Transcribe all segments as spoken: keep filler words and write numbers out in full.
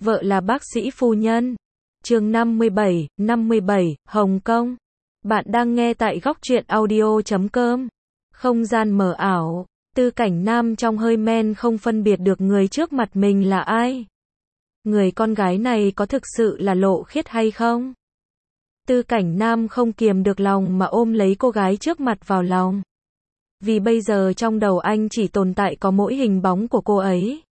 vợ là bác sĩ phu nhân. Chương năm mươi bảy, năm mươi bảy, Hồng Kông. Bạn đang nghe tại góc truyện audio chấm com. Không gian mờ ảo, Tư Cảnh Nam trong hơi men không phân biệt được người trước mặt mình là ai. Người con gái này có thực sự là Lộ Khiết hay không? Tư Cảnh Nam không kiềm được lòng mà ôm lấy cô gái trước mặt vào lòng. Vì bây giờ trong đầu anh chỉ tồn tại có mỗi hình bóng của cô ấy.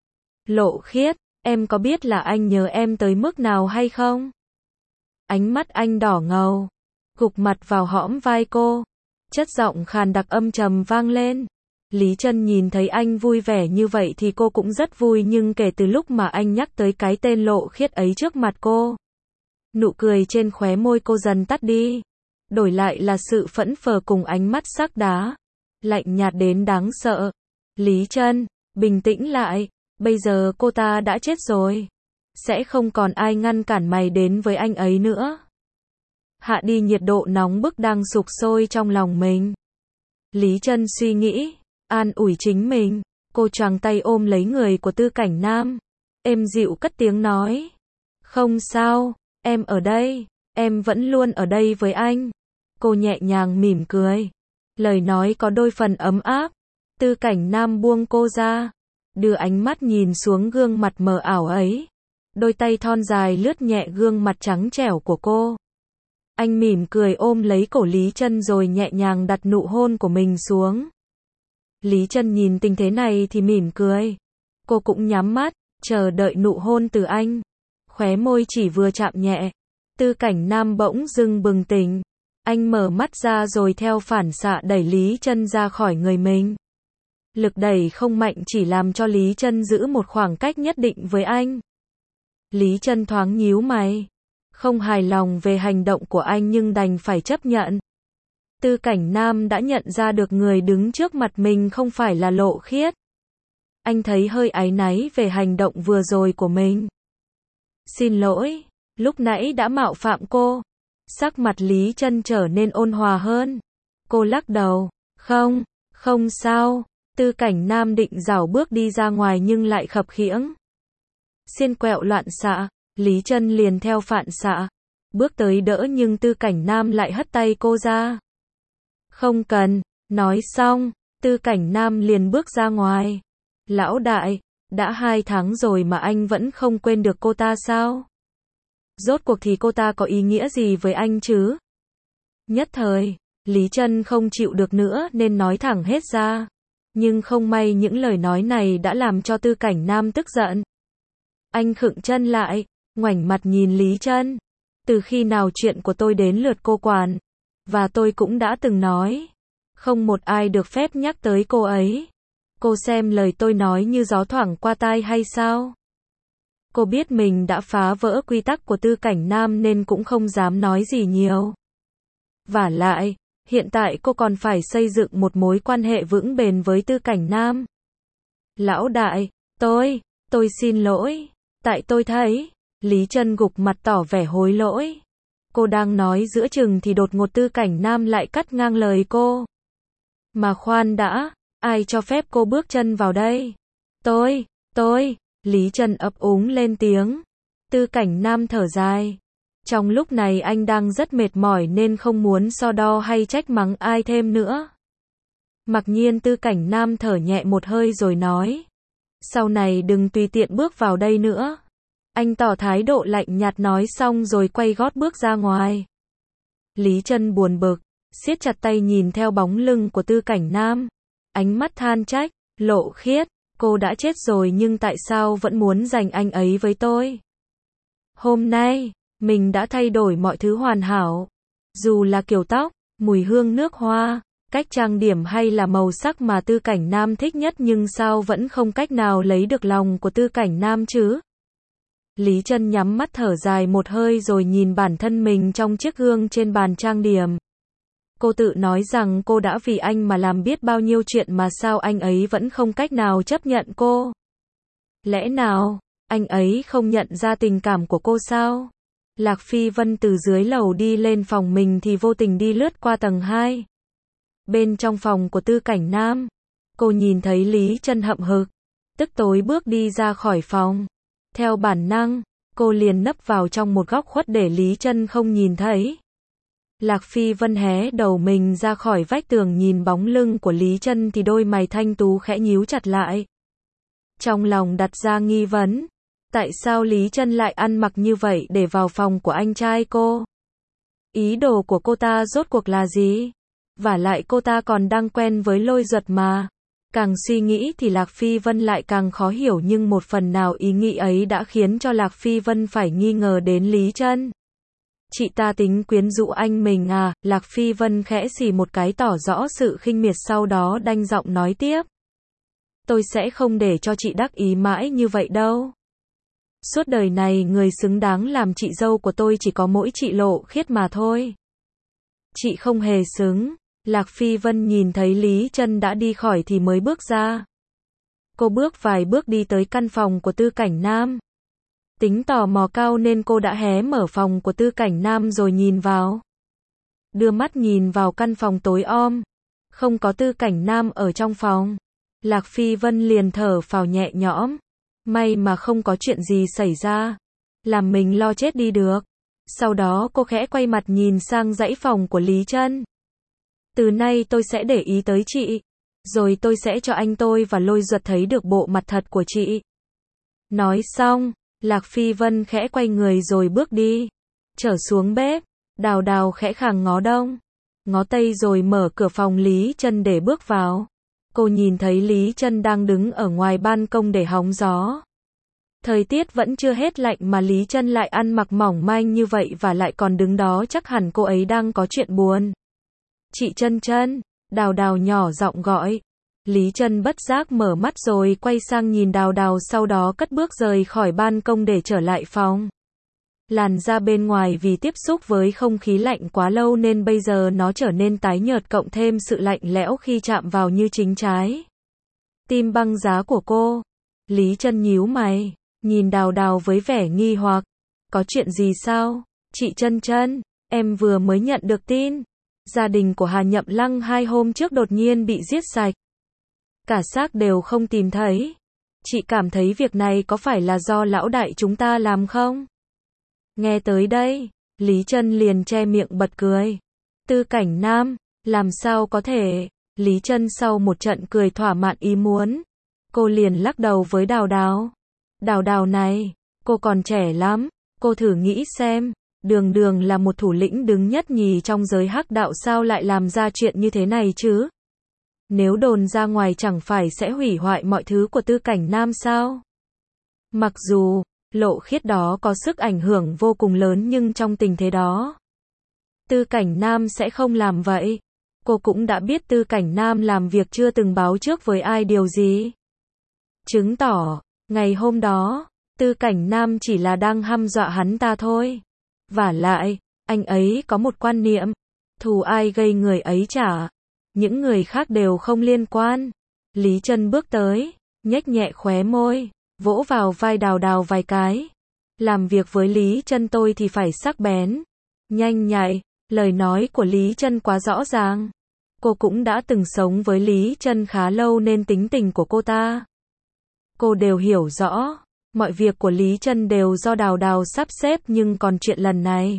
Lộ Khiết, em có biết là anh nhớ em tới mức nào hay không? Ánh mắt anh đỏ ngầu, gục mặt vào hõm vai cô. Chất giọng khàn đặc âm trầm vang lên. Lý Trân nhìn thấy anh vui vẻ như vậy thì cô cũng rất vui, nhưng kể từ lúc mà anh nhắc tới cái tên Lộ Khiết ấy trước mặt cô, nụ cười trên khóe môi cô dần tắt đi. Đổi lại là sự phẫn phờ cùng ánh mắt sắc đá, lạnh nhạt đến đáng sợ. Lý Trân, bình tĩnh lại, bây giờ cô ta đã chết rồi. Sẽ không còn ai ngăn cản mày đến với anh ấy nữa. Hạ đi nhiệt độ nóng bức đang sục sôi trong lòng mình. Lý Trân suy nghĩ, an ủi chính mình. Cô choàng tay ôm lấy người của Tư Cảnh Nam, êm dịu cất tiếng nói. Không sao, em ở đây, em vẫn luôn ở đây với anh. Cô nhẹ nhàng mỉm cười. Lời nói có đôi phần ấm áp. Tư Cảnh Nam buông cô ra, đưa ánh mắt nhìn xuống gương mặt mờ ảo ấy. Đôi tay thon dài lướt nhẹ gương mặt trắng trẻo của cô. Anh mỉm cười ôm lấy cổ Lý Trân rồi nhẹ nhàng đặt nụ hôn của mình xuống. Lý Trân nhìn tình thế này thì mỉm cười. Cô cũng nhắm mắt, chờ đợi nụ hôn từ anh. Khóe môi chỉ vừa chạm nhẹ, Tư Cảnh Nam bỗng dưng bừng tỉnh. Anh mở mắt ra rồi theo phản xạ đẩy Lý Trân ra khỏi người mình. Lực đẩy không mạnh chỉ làm cho Lý Trân giữ một khoảng cách nhất định với anh. Lý Trân thoáng nhíu mày, không hài lòng về hành động của anh nhưng đành phải chấp nhận. Tư Cảnh Nam đã nhận ra được người đứng trước mặt mình không phải là Lộ Khiết. Anh thấy hơi áy náy về hành động vừa rồi của mình. Xin lỗi, lúc nãy đã mạo phạm cô. Sắc mặt Lý Trân trở nên ôn hòa hơn. Cô lắc đầu, không, không sao. Tư Cảnh Nam định rảo bước đi ra ngoài nhưng lại khập khiễng. Xiên quẹo loạn xạ, Lý Trân liền theo phản xạ, bước tới đỡ nhưng Tư Cảnh Nam lại hất tay cô ra. Không cần, nói xong, Tư Cảnh Nam liền bước ra ngoài. Lão đại, đã hai tháng rồi mà anh vẫn không quên được cô ta sao? Rốt cuộc thì cô ta có ý nghĩa gì với anh chứ? Nhất thời, Lý Trân không chịu được nữa nên nói thẳng hết ra. Nhưng không may những lời nói này đã làm cho Tư Cảnh Nam tức giận. Anh khựng chân lại, ngoảnh mặt nhìn Lý Trân. Từ khi nào chuyện của tôi đến lượt cô quản? Và tôi cũng đã từng nói, không một ai được phép nhắc tới cô ấy. Cô xem lời tôi nói như gió thoảng qua tai hay sao? Cô biết mình đã phá vỡ quy tắc của Tư Cảnh Nam nên cũng không dám nói gì nhiều. Vả lại, hiện tại cô còn phải xây dựng một mối quan hệ vững bền với Tư Cảnh Nam. Lão đại, tôi, tôi xin lỗi. Tại tôi thấy, Lý Trân gục mặt tỏ vẻ hối lỗi. Cô đang nói giữa chừng thì đột ngột Tư Cảnh Nam lại cắt ngang lời cô. Mà khoan đã, ai cho phép cô bước chân vào đây? Tôi, tôi, Lý Trân ấp úng lên tiếng. Tư Cảnh Nam thở dài. Trong lúc này anh đang rất mệt mỏi nên không muốn so đo hay trách mắng ai thêm nữa. Mặc nhiên Tư Cảnh Nam thở nhẹ một hơi rồi nói. Sau này đừng tùy tiện bước vào đây nữa. Anh tỏ thái độ lạnh nhạt nói xong rồi quay gót bước ra ngoài. Lý Trân buồn bực, siết chặt tay nhìn theo bóng lưng của Tư Cảnh Nam. Ánh mắt than trách, Lộ Khiết, cô đã chết rồi nhưng tại sao vẫn muốn giành anh ấy với tôi? Hôm nay, mình đã thay đổi mọi thứ hoàn hảo. Dù là kiểu tóc, mùi hương nước hoa, cách trang điểm hay là màu sắc mà Tư Cảnh Nam thích nhất nhưng sao vẫn không cách nào lấy được lòng của Tư Cảnh Nam chứ? Lý Trân nhắm mắt thở dài một hơi rồi nhìn bản thân mình trong chiếc gương trên bàn trang điểm. Cô tự nói rằng cô đã vì anh mà làm biết bao nhiêu chuyện mà sao anh ấy vẫn không cách nào chấp nhận cô? Lẽ nào, anh ấy không nhận ra tình cảm của cô sao? Lạc Phi Vân từ dưới lầu đi lên phòng mình thì vô tình đi lướt qua tầng hai. Bên trong phòng của Tư Cảnh Nam, cô nhìn thấy Lý Trân hậm hực, tức tối bước đi ra khỏi phòng. Theo bản năng, cô liền nấp vào trong một góc khuất để Lý Chân không nhìn thấy. Lạc Phi Vân hé đầu mình ra khỏi vách tường nhìn bóng lưng của Lý Chân thì đôi mày thanh tú khẽ nhíu chặt lại. Trong lòng đặt ra nghi vấn, tại sao Lý Chân lại ăn mặc như vậy để vào phòng của anh trai cô? Ý đồ của cô ta rốt cuộc là gì? Vả lại cô ta còn đang quen với Lôi Duật mà. Càng suy nghĩ thì Lạc Phi Vân lại càng khó hiểu, nhưng một phần nào ý nghĩ ấy đã khiến cho Lạc Phi Vân phải nghi ngờ đến Lý Chân. Chị ta tính quyến rũ anh mình à? Lạc Phi Vân khẽ xì một cái tỏ rõ sự khinh miệt, sau đó đanh giọng nói tiếp. Tôi sẽ không để cho chị đắc ý mãi như vậy đâu. Suốt đời này người xứng đáng làm chị dâu của tôi chỉ có mỗi chị Lộ Khiết mà thôi. Chị không hề xứng. Lạc Phi Vân nhìn thấy Lý Chân đã đi khỏi thì mới bước ra. Cô bước vài bước đi tới căn phòng của Tư Cảnh Nam. Tính tò mò cao nên cô đã hé mở phòng của Tư Cảnh Nam rồi nhìn vào. Đưa mắt nhìn vào căn phòng tối om. Không có Tư Cảnh Nam ở trong phòng. Lạc Phi Vân liền thở phào nhẹ nhõm. May mà không có chuyện gì xảy ra. Làm mình lo chết đi được. Sau đó cô khẽ quay mặt nhìn sang dãy phòng của Lý Chân. Từ nay tôi sẽ để ý tới chị. Rồi tôi sẽ cho anh tôi và Lôi Duật thấy được bộ mặt thật của chị. Nói xong, Lạc Phi Vân khẽ quay người rồi bước đi. Trở xuống bếp, Đào Đào khẽ khàng ngó đông, ngó tây rồi mở cửa phòng Lý Chân để bước vào. Cô nhìn thấy Lý Chân đang đứng ở ngoài ban công để hóng gió. Thời tiết vẫn chưa hết lạnh mà Lý Chân lại ăn mặc mỏng manh như vậy và lại còn đứng đó, chắc hẳn cô ấy đang có chuyện buồn. Chị Chân Chân, Đào Đào nhỏ giọng gọi. Lý Chân bất giác mở mắt rồi quay sang nhìn Đào Đào, sau đó cất bước rời khỏi ban công để trở lại phòng. Làn da bên ngoài vì tiếp xúc với không khí lạnh quá lâu nên bây giờ nó trở nên tái nhợt, cộng thêm sự lạnh lẽo khi chạm vào như chính trái tim băng giá của cô. Lý Chân nhíu mày, nhìn Đào Đào với vẻ nghi hoặc. Có chuyện gì sao? Chị Chân Chân, em vừa mới nhận được tin. Gia đình của Hà Nhậm Lăng hai hôm trước đột nhiên bị giết sạch. Cả xác đều không tìm thấy. Chị cảm thấy việc này có phải là do lão đại chúng ta làm không? Nghe tới đây, Lý Chân liền che miệng bật cười. Tư Cảnh Nam, làm sao có thể? Lý Chân sau một trận cười thỏa mãn ý muốn, cô liền lắc đầu với Đào Đào. Đào Đào này, cô còn trẻ lắm, cô thử nghĩ xem, đường đường là một thủ lĩnh đứng nhất nhì trong giới hắc đạo sao lại làm ra chuyện như thế này chứ? Nếu đồn ra ngoài chẳng phải sẽ hủy hoại mọi thứ của Tư Cảnh Nam sao? Mặc dù Lộ Khiết đó có sức ảnh hưởng vô cùng lớn, nhưng trong tình thế đó, Tư Cảnh Nam sẽ không làm vậy. Cô cũng đã biết Tư Cảnh Nam làm việc chưa từng báo trước với ai điều gì. Chứng tỏ, ngày hôm đó, Tư Cảnh Nam chỉ là đang hăm dọa hắn ta thôi. Vả lại, anh ấy có một quan niệm, thù ai gây người ấy trả. Những người khác đều không liên quan. Lý Chân bước tới, nhếch nhẹ khóe môi, vỗ vào vai Đào Đào vài cái. Làm việc với Lý Chân tôi thì phải sắc bén, nhanh nhạy. Lời nói của Lý Chân quá rõ ràng. Cô cũng đã từng sống với Lý Chân khá lâu nên tính tình của cô ta, cô đều hiểu rõ. Mọi việc của Lý Chân đều do Đào Đào sắp xếp, nhưng còn chuyện lần này,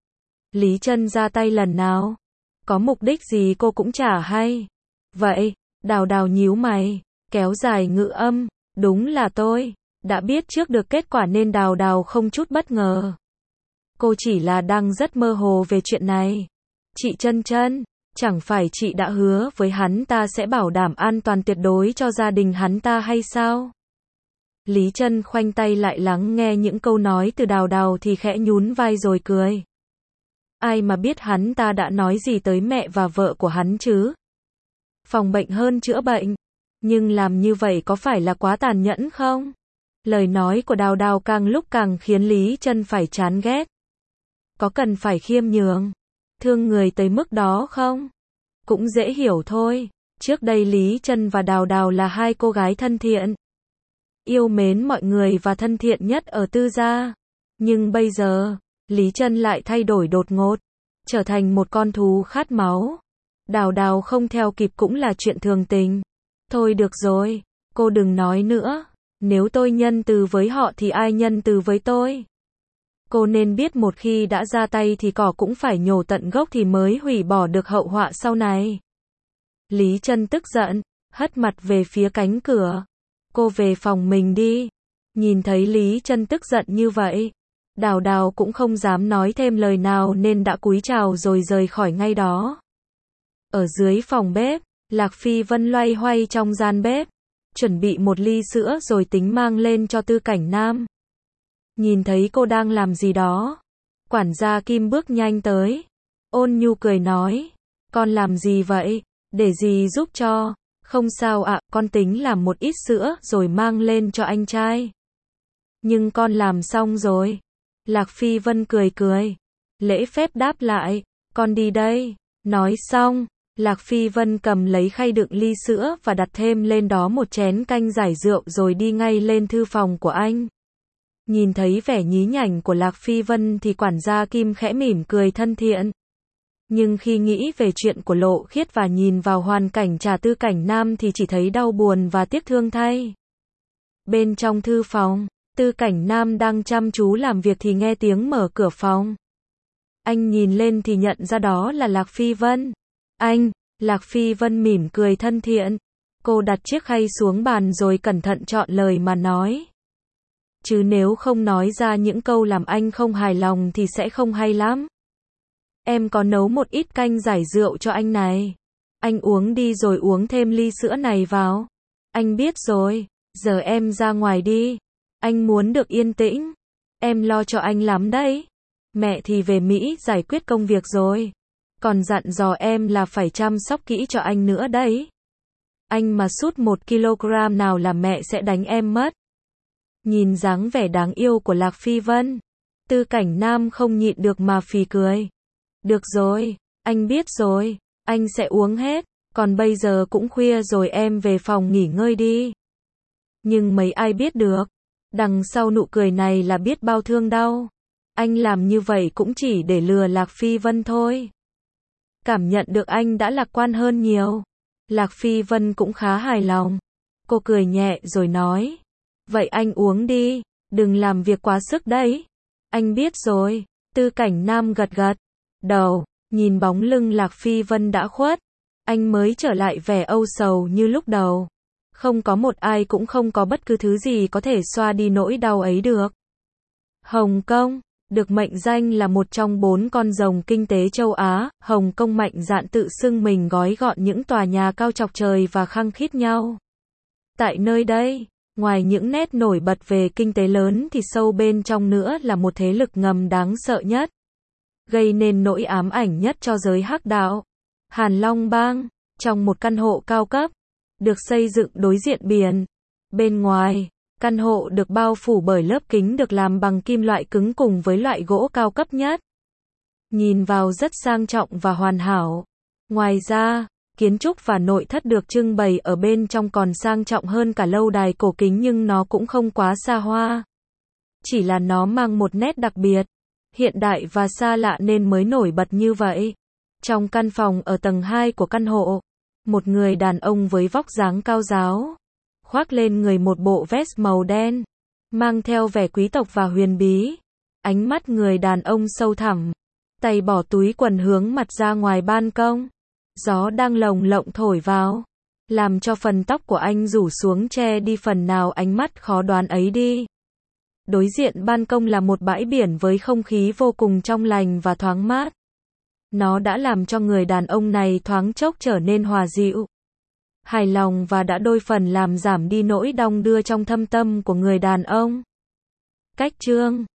Lý Chân ra tay lần nào, có mục đích gì cô cũng chả hay. Vậy, Đào Đào nhíu mày, kéo dài ngữ âm, đúng là tôi đã biết trước được kết quả nên Đào Đào không chút bất ngờ. Cô chỉ là đang rất mơ hồ về chuyện này. Chị Chân Chân, chẳng phải chị đã hứa với hắn ta sẽ bảo đảm an toàn tuyệt đối cho gia đình hắn ta hay sao? Lý Chân khoanh tay lại lắng nghe những câu nói từ Đào Đào thì khẽ nhún vai rồi cười. Ai mà biết hắn ta đã nói gì tới mẹ và vợ của hắn chứ? Phòng bệnh hơn chữa bệnh. Nhưng làm như vậy có phải là quá tàn nhẫn không? Lời nói của Đào Đào càng lúc càng khiến Lý Chân phải chán ghét. Có cần phải khiêm nhường, thương người tới mức đó không? Cũng dễ hiểu thôi. Trước đây Lý Chân và Đào Đào là hai cô gái thân thiện, yêu mến mọi người và thân thiện nhất ở Tư gia. Nhưng bây giờ, Lý Chân lại thay đổi đột ngột, trở thành một con thú khát máu. Đào Đào không theo kịp cũng là chuyện thường tình. Thôi được rồi, cô đừng nói nữa. Nếu tôi nhân từ với họ thì ai nhân từ với tôi? Cô nên biết một khi đã ra tay thì cỏ cũng phải nhổ tận gốc thì mới hủy bỏ được hậu họa sau này. Lý Trân tức giận, hất mặt về phía cánh cửa. Cô về phòng mình đi. Nhìn thấy Lý Trân tức giận như vậy, Đào Đào cũng không dám nói thêm lời nào nên đã cúi chào rồi rời khỏi ngay đó. Ở dưới phòng bếp, Lạc Phi Vân loay hoay trong gian bếp, chuẩn bị một ly sữa rồi tính mang lên cho Tư Cảnh Nam. Nhìn thấy cô đang làm gì đó, quản gia Kim bước nhanh tới, ôn nhu cười nói, con làm gì vậy, để dì giúp cho. Không sao ạ, con tính làm một ít sữa rồi mang lên cho anh trai. Nhưng con làm xong rồi. Lạc Phi Vân cười cười, lễ phép đáp lại, con đi đây. Nói xong, Lạc Phi Vân cầm lấy khay đựng ly sữa và đặt thêm lên đó một chén canh giải rượu rồi đi ngay lên thư phòng của anh. Nhìn thấy vẻ nhí nhảnh của Lạc Phi Vân thì quản gia Kim khẽ mỉm cười thân thiện. Nhưng khi nghĩ về chuyện của Lộ Khiết và nhìn vào hoàn cảnh trà Tư Cảnh Nam thì chỉ thấy đau buồn và tiếc thương thay. Bên trong thư phòng, Tư Cảnh Nam đang chăm chú làm việc thì nghe tiếng mở cửa phòng. Anh nhìn lên thì nhận ra đó là Lạc Phi Vân. Anh, Lạc Phi Vân mỉm cười thân thiện. Cô đặt chiếc khay xuống bàn rồi cẩn thận chọn lời mà nói. Chứ nếu không nói ra những câu làm anh không hài lòng thì sẽ không hay lắm. Em có nấu một ít canh giải rượu cho anh này. Anh uống đi rồi uống thêm ly sữa này vào. Anh biết rồi, giờ em ra ngoài đi. Anh muốn được yên tĩnh. Em lo cho anh lắm đấy. Mẹ thì về Mỹ giải quyết công việc rồi. Còn dặn dò em là phải chăm sóc kỹ cho anh nữa đấy. Anh mà sút một kg nào là mẹ sẽ đánh em mất. Nhìn dáng vẻ đáng yêu của Lạc Phi Vân, Tư Cảnh Nam không nhịn được mà phì cười. Được rồi, anh biết rồi, anh sẽ uống hết, còn bây giờ cũng khuya rồi em về phòng nghỉ ngơi đi. Nhưng mấy ai biết được, đằng sau nụ cười này là biết bao thương đau. Anh làm như vậy cũng chỉ để lừa Lạc Phi Vân thôi. Cảm nhận được anh đã lạc quan hơn nhiều. Lạc Phi Vân cũng khá hài lòng. Cô cười nhẹ rồi nói. Vậy anh uống đi, đừng làm việc quá sức đấy. Anh biết rồi. Tư Cảnh Nam gật gật đầu, nhìn bóng lưng Lạc Phi Vân đã khuất. Anh mới trở lại vẻ âu sầu như lúc đầu. Không có một ai cũng không có bất cứ thứ gì có thể xoa đi nỗi đau ấy được. Hồng Kông được mệnh danh là một trong bốn con rồng kinh tế châu Á, Hồng Kông mạnh dạn tự xưng mình gói gọn những tòa nhà cao chọc trời và khăng khít nhau. Tại nơi đây, ngoài những nét nổi bật về kinh tế lớn thì sâu bên trong nữa là một thế lực ngầm đáng sợ nhất, gây nên nỗi ám ảnh nhất cho giới hắc đạo. Hàn Long Bang, trong một căn hộ cao cấp, được xây dựng đối diện biển. Bên ngoài, căn hộ được bao phủ bởi lớp kính được làm bằng kim loại cứng cùng với loại gỗ cao cấp nhất. Nhìn vào rất sang trọng và hoàn hảo. Ngoài ra, kiến trúc và nội thất được trưng bày ở bên trong còn sang trọng hơn cả lâu đài cổ kính nhưng nó cũng không quá xa hoa. Chỉ là nó mang một nét đặc biệt, hiện đại và xa lạ nên mới nổi bật như vậy. Trong căn phòng ở tầng hai của căn hộ, một người đàn ông với vóc dáng cao ráo, khoác lên người một bộ vest màu đen, mang theo vẻ quý tộc và huyền bí. Ánh mắt người đàn ông sâu thẳm, tay bỏ túi quần hướng mặt ra ngoài ban công. Gió đang lồng lộng thổi vào, làm cho phần tóc của anh rủ xuống che đi phần nào ánh mắt khó đoán ấy đi. Đối diện ban công là một bãi biển với không khí vô cùng trong lành và thoáng mát. Nó đã làm cho người đàn ông này thoáng chốc trở nên hòa dịu, hài lòng và đã đôi phần làm giảm đi nỗi đong đưa trong thâm tâm của người đàn ông. Cách chương